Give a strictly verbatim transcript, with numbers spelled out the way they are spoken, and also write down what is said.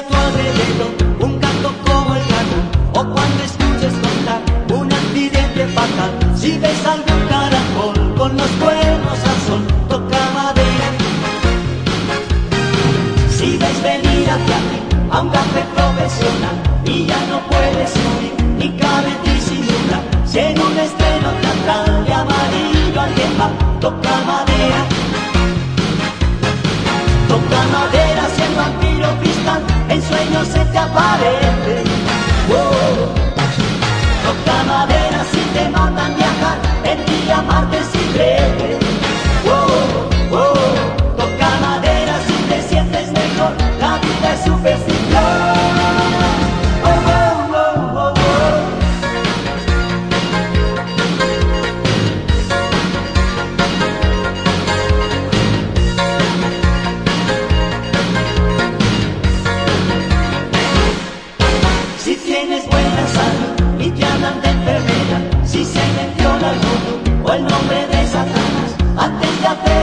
a tu alrededor un canto como el gato, o cuando escuches contar un accidente fatal, si ves algún caracol con los cuernos al sol, toca madera. Si ves venir hacia ti a un café profesional y ya no puedes subir ni cabe disimular, si en un estreno teatral de amarillo alguien va, toca madera. Toca madera si el vampiro cristal en sueños se te aparece. Oh. Toca madera si te mandan viajar el día martes y breve. Oh, oh. Toca madera si te sientes mejor, la vida es superstición. Oh, oh, oh, oh, oh. Si tienes buena salud y te hablan de enfermedad, si se menciona el mundo o el nombre de Satanás, antes de hacer